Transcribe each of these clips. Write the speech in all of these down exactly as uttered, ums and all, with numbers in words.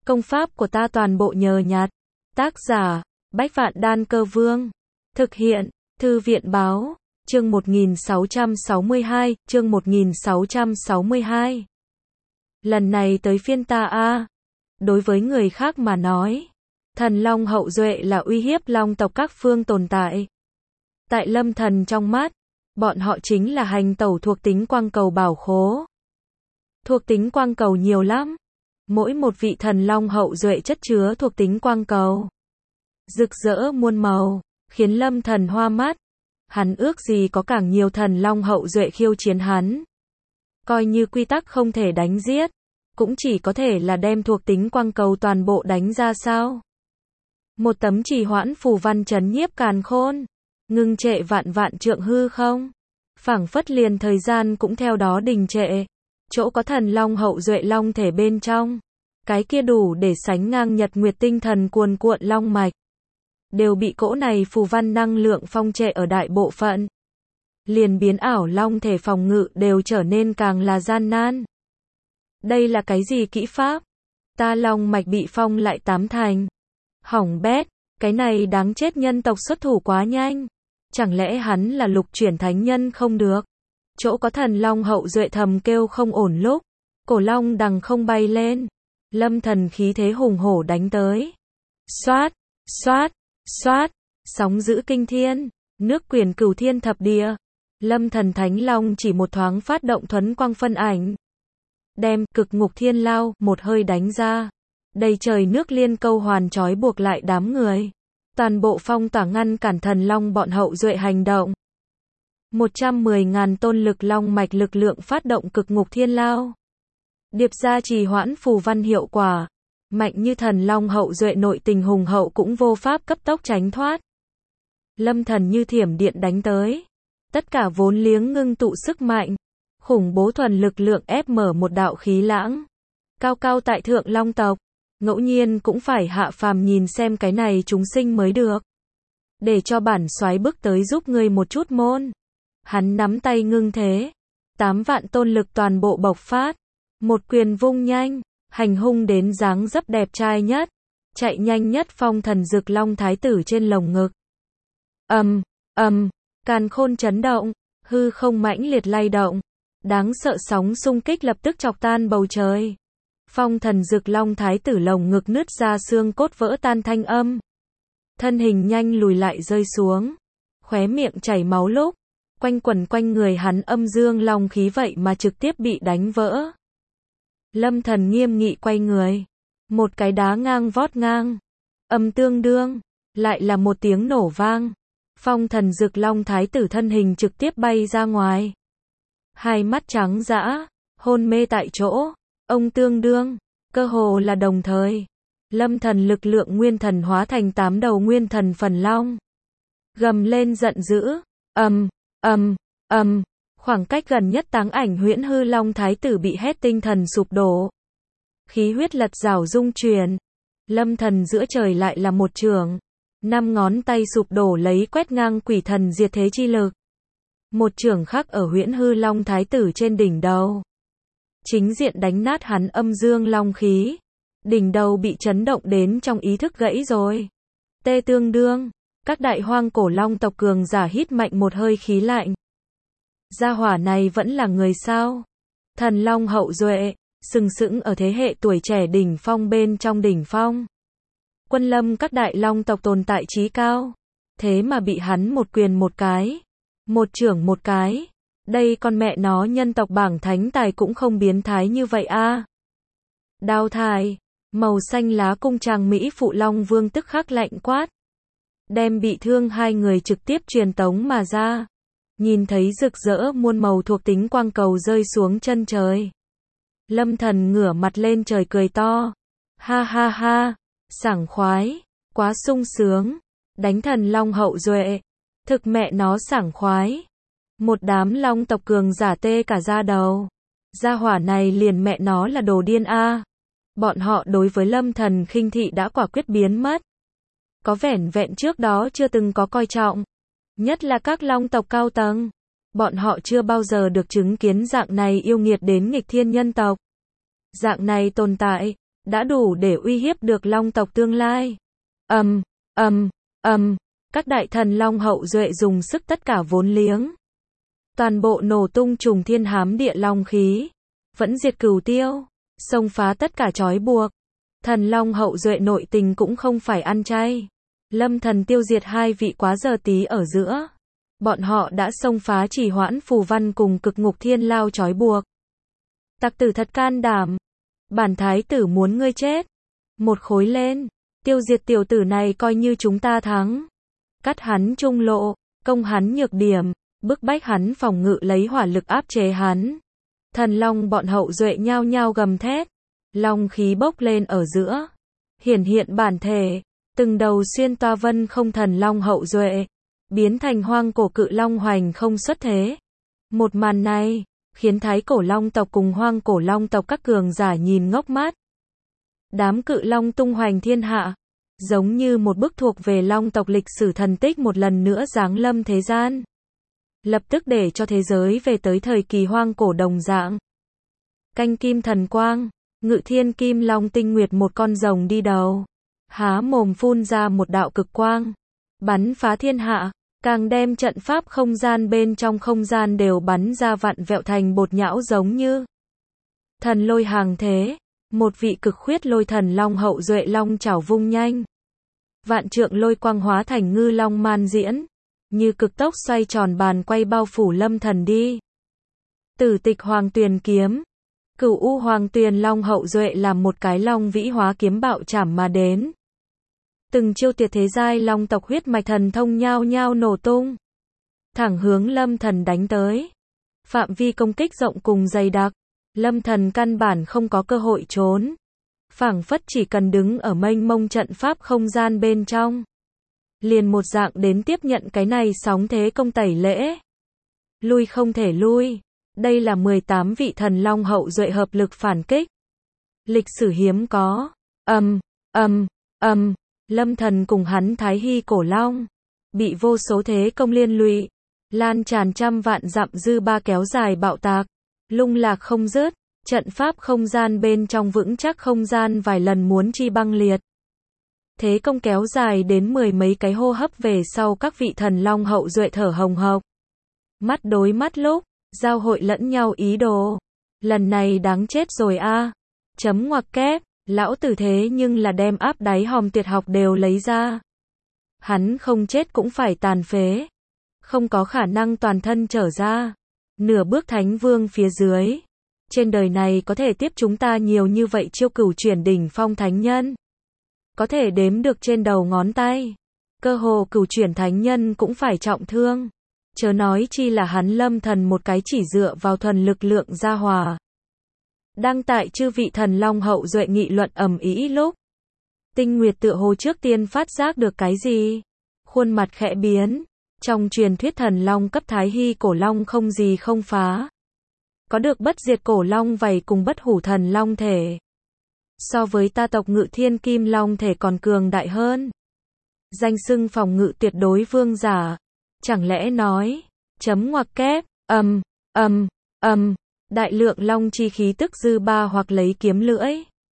Công pháp của ta toàn bộ nhờ nhặt. Tác giả, Bách Vạn Đan Cơ Vương. Thực hiện, Thư viện báo, chương một nghìn sáu trăm sáu mươi hai, chương một nghìn sáu trăm sáu mươi hai. Lần này tới phiên ta a. Đối với người khác mà nói, thần long hậu duệ là uy hiếp long tộc các phương tồn tại. Tại Lâm Thần trong mắt, bọn họ chính là hành tẩu thuộc tính quang cầu bảo khố. Thuộc tính quang cầu nhiều lắm. Mỗi một vị thần long hậu duệ chất chứa thuộc tính quang cầu rực rỡ muôn màu, khiến Lâm Thần hoa mắt. Hắn ước gì có càng nhiều thần long hậu duệ khiêu chiến hắn. Coi như quy tắc không thể đánh giết, cũng chỉ có thể là đem thuộc tính quang cầu toàn bộ đánh ra sao. Một tấm trì hoãn phù văn chấn nhiếp càn khôn, ngưng trệ vạn vạn trượng hư không. Phảng phất liền thời gian cũng theo đó đình trệ. Chỗ có thần long hậu duệ long thể bên trong, cái kia đủ để sánh ngang nhật nguyệt tinh thần cuồn cuộn long mạch, đều bị cỗ này phù văn năng lượng phong trệ ở đại bộ phận. Liền biến ảo long thể phòng ngự đều trở nên càng là gian nan. Đây là cái gì kỹ pháp? Ta long mạch bị phong lại tám thành. Hỏng bét, cái này đáng chết nhân tộc xuất thủ quá nhanh. Chẳng lẽ hắn là lục chuyển thánh nhân không được? Chỗ có thần long hậu duệ thầm kêu không ổn lúc, cổ long đằng không bay lên. Lâm Thần khí thế hùng hổ đánh tới. Xoát, xoát, xoát, sóng dữ kinh thiên, nước quyền cửu thiên thập địa. Lâm Thần thánh long chỉ một thoáng phát động thuấn quang phân ảnh, đem cực ngục thiên lao một hơi đánh ra. Đầy trời nước liên câu hoàn trói buộc lại đám người. Toàn bộ phong tỏa ngăn cản thần long bọn hậu duệ hành động. một trăm mười ngàn tôn lực long mạch lực lượng phát động cực ngục thiên lao. Điệp ra trì hoãn phù văn hiệu quả. Mạnh như thần long hậu duệ nội tình hùng hậu cũng vô pháp cấp tốc tránh thoát. Lâm Thần như thiểm điện đánh tới. Tất cả vốn liếng ngưng tụ sức mạnh. Khủng bố thuần lực lượng ép mở một đạo khí lãng. Cao cao tại thượng long tộc. Ngẫu nhiên cũng phải hạ phàm nhìn xem cái này chúng sinh mới được. Để cho bản soái bước tới giúp ngươi một chút môn. Hắn nắm tay ngưng thế. Tám vạn tôn lực toàn bộ bộc phát. Một quyền vung nhanh. Hành hung đến dáng dấp đẹp trai nhất. Chạy nhanh nhất phong thần rực long thái tử trên lồng ngực. Ầm, ầm, càn khôn chấn động. Hư không mãnh liệt lay động. Đáng sợ sóng xung kích lập tức chọc tan bầu trời. Phong thần rực long thái tử lồng ngực nứt ra xương cốt vỡ tan thanh âm. Thân hình nhanh lùi lại rơi xuống. Khóe miệng chảy máu lúc. Quanh quẩn quanh người hắn âm dương long khí vậy mà trực tiếp bị đánh vỡ. Lâm Thần nghiêm nghị quay người. Một cái đá ngang vót ngang. Âm tương đương. Lại là một tiếng nổ vang. Phong thần rực long thái tử thân hình trực tiếp bay ra ngoài. Hai mắt trắng dã. Hôn mê tại chỗ. Ông tương đương. Cơ hồ là đồng thời. Lâm Thần lực lượng nguyên thần hóa thành tám đầu nguyên thần phần long. Gầm lên giận dữ. Ầm, ầm, ầm. Khoảng cách gần nhất táng ảnh huyễn hư long thái tử bị hét tinh thần sụp đổ. Khí huyết lật rào rung truyền. Lâm Thần giữa trời lại là một trường. Năm ngón tay sụp đổ lấy quét ngang quỷ thần diệt thế chi lực. Một trường khắc ở huyễn hư long thái tử trên đỉnh đầu. Chính diện đánh nát hắn âm dương long khí. Đỉnh đầu bị chấn động đến trong ý thức gãy rồi. Tê tương đương. Các đại hoang cổ long tộc cường giả hít mạnh một hơi khí lạnh. Gia hỏa này vẫn là người sao? Thần long hậu duệ, sừng sững ở thế hệ tuổi trẻ đỉnh phong bên trong đỉnh phong. Quân lâm các đại long tộc tồn tại trí cao. Thế mà bị hắn một quyền một cái. Một trưởng một cái. Đây con mẹ nó nhân tộc bảng thánh tài cũng không biến thái như vậy a. À. Đao thai, màu xanh lá cung trang Mỹ phụ long vương tức khắc lạnh quát. Đem bị thương hai người trực tiếp truyền tống mà ra. Nhìn thấy rực rỡ muôn màu thuộc tính quang cầu rơi xuống chân trời. Lâm Thần ngửa mặt lên trời cười to. Ha ha ha, sảng khoái, quá sung sướng. Đánh thần long hậu duệ. Thực mẹ nó sảng khoái. Một đám long tộc cường giả tê cả da đầu. Gia hỏa này liền mẹ nó là đồ điên a. À. Bọn họ đối với Lâm Thần khinh thị đã quả quyết biến mất. Có vẻn vẹn trước đó chưa từng có coi trọng. Nhất là các long tộc cao tầng. Bọn họ chưa bao giờ được chứng kiến dạng này yêu nghiệt đến nghịch thiên nhân tộc. Dạng này tồn tại, đã đủ để uy hiếp được Long tộc tương lai. Ầm, ầm, ầm, các đại thần Long hậu duệ dùng sức tất cả vốn liếng. Toàn bộ nổ tung trùng thiên hám địa long khí, vẫn diệt cửu tiêu, xông phá tất cả trói buộc. Thần Long hậu duệ nội tình cũng không phải ăn chay. Lâm Thần tiêu diệt hai vị quá giờ tí ở giữa. Bọn họ đã xông phá chỉ hoãn phù văn cùng cực ngục thiên lao trói buộc. Tặc tử thật can đảm. Bản thái tử muốn ngươi chết. Một khối lên. Tiêu diệt tiểu tử này coi như chúng ta thắng. Cắt hắn trung lộ. Công hắn nhược điểm. Bức bách hắn phòng ngự lấy hỏa lực áp chế hắn. Thần Long bọn hậu duệ nhao nhao gầm thét. Long khí bốc lên ở giữa. Hiển hiện bản thể. Từng đầu xuyên toa vân không thần Long hậu duệ. Biến thành hoang cổ cự Long hoành không xuất thế. Một màn này, khiến thái cổ Long tộc cùng hoang cổ Long tộc các cường giả nhìn ngốc mát. Đám cự Long tung hoành thiên hạ. Giống như một bức thuộc về Long tộc lịch sử thần tích một lần nữa giáng lâm thế gian. Lập tức để cho thế giới về tới thời kỳ hoang cổ đồng dạng. Canh kim thần quang, ngự thiên kim long tinh nguyệt một con rồng đi đầu. Há mồm phun ra một đạo cực quang. Bắn phá thiên hạ, càng đem trận pháp không gian bên trong không gian đều bắn ra vặn vẹo thành bột nhão giống như. Thần lôi hàng thế, một vị cực khuyết lôi thần long hậu duệ long chảo vung nhanh. Vạn trượng lôi quang hóa thành ngư long man diễn. Như cực tốc xoay tròn bàn quay bao phủ Lâm Thần đi. Tử tịch hoàng tuyền kiếm. Cửu u hoàng tuyền long hậu duệ làm một cái long vĩ hóa kiếm bạo chảm mà đến. Từng chiêu tuyệt thế giai long tộc huyết mạch thần thông nhao nhao nổ tung. Thẳng hướng Lâm Thần đánh tới. Phạm vi công kích rộng cùng dày đặc. Lâm Thần căn bản không có cơ hội trốn. Phảng phất chỉ cần đứng ở mênh mông trận pháp không gian bên trong. Liền một dạng đến tiếp nhận cái này sóng thế công tẩy lễ. Lui không thể lui. Đây là mười tám vị thần long hậu duệ hợp lực phản kích. Lịch sử hiếm có. Ầm, ầm, ầm, Lâm Thần cùng hắn Thái Hy cổ long. Bị vô số thế công liên lụy. Lan tràn trăm vạn dặm dư ba kéo dài bạo tạc. Lung lạc không dứt. Trận pháp không gian bên trong vững chắc không gian vài lần muốn chi băng liệt. Thế công kéo dài đến mười mấy cái hô hấp về sau các vị thần long hậu duệ thở hồng hộc. Mắt đối mắt lúc, giao hội lẫn nhau ý đồ. Lần này đáng chết rồi a. À. Chấm ngoặc kép, lão tử thế nhưng là đem áp đáy hòm tuyệt học đều lấy ra. Hắn không chết cũng phải tàn phế. Không có khả năng toàn thân trở ra. Nửa bước thánh vương phía dưới. Trên đời này có thể tiếp chúng ta nhiều như vậy chiêu cửu chuyển đỉnh phong thánh nhân. Có thể đếm được trên đầu ngón tay. Cơ hồ cửu chuyển thánh nhân cũng phải trọng thương. Chớ nói chi là hắn Lâm Thần một cái chỉ dựa vào thuần lực lượng gia hòa. Đang tại chư vị thần long hậu duệ nghị luận ầm ĩ lúc. Tinh Nguyệt tựa hồ trước tiên phát giác được cái gì. Khuôn mặt khẽ biến. Trong truyền thuyết thần long cấp Thái Hy cổ long không gì không phá. Có được bất diệt cổ long vảy cùng bất hủ thần long thể. So với ta tộc ngự thiên kim long thể còn cường đại hơn. Danh xưng phòng ngự tuyệt đối vương giả. Chẳng lẽ nói, chấm ngoặc kép, ầm, ầm, ầm, đại lượng long chi khí tức dư ba hoặc lấy kiếm lưỡi.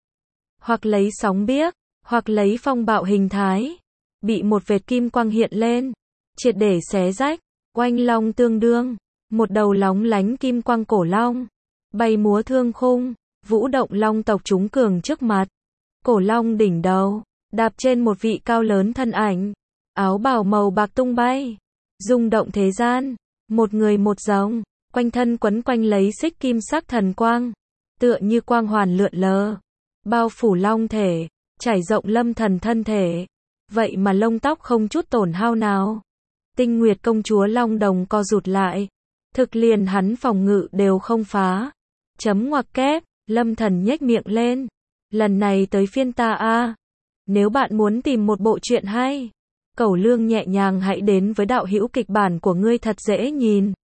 Hoặc lấy sóng biếc, hoặc lấy phong bạo hình thái. Bị một vệt kim quang hiện lên. Triệt để xé rách, oanh long tương đương. Một đầu lóng lánh kim quang cổ long. Bay múa thương khung. Vũ động long tộc chúng cường trước mặt. Cổ long đỉnh đầu. Đạp trên một vị cao lớn thân ảnh. Áo bào màu bạc tung bay. Rung động thế gian. Một người một rồng. Quanh thân quấn quanh lấy xích kim sắc thần quang. Tựa như quang hoàn lượn lờ. Bao phủ long thể. Trải rộng Lâm Thần thân thể. Vậy mà lông tóc không chút tổn hao nào. Tinh Nguyệt công chúa long đồng co rụt lại. Thực liền hắn phòng ngự đều không phá. Chấm ngoặc kép. Lâm Thần nhếch miệng lên. Lần này tới phiên ta a. Nếu bạn muốn tìm một bộ truyện hay, Cẩu Lương nhẹ nhàng hãy đến với đạo hữu kịch bản của ngươi thật dễ nhìn.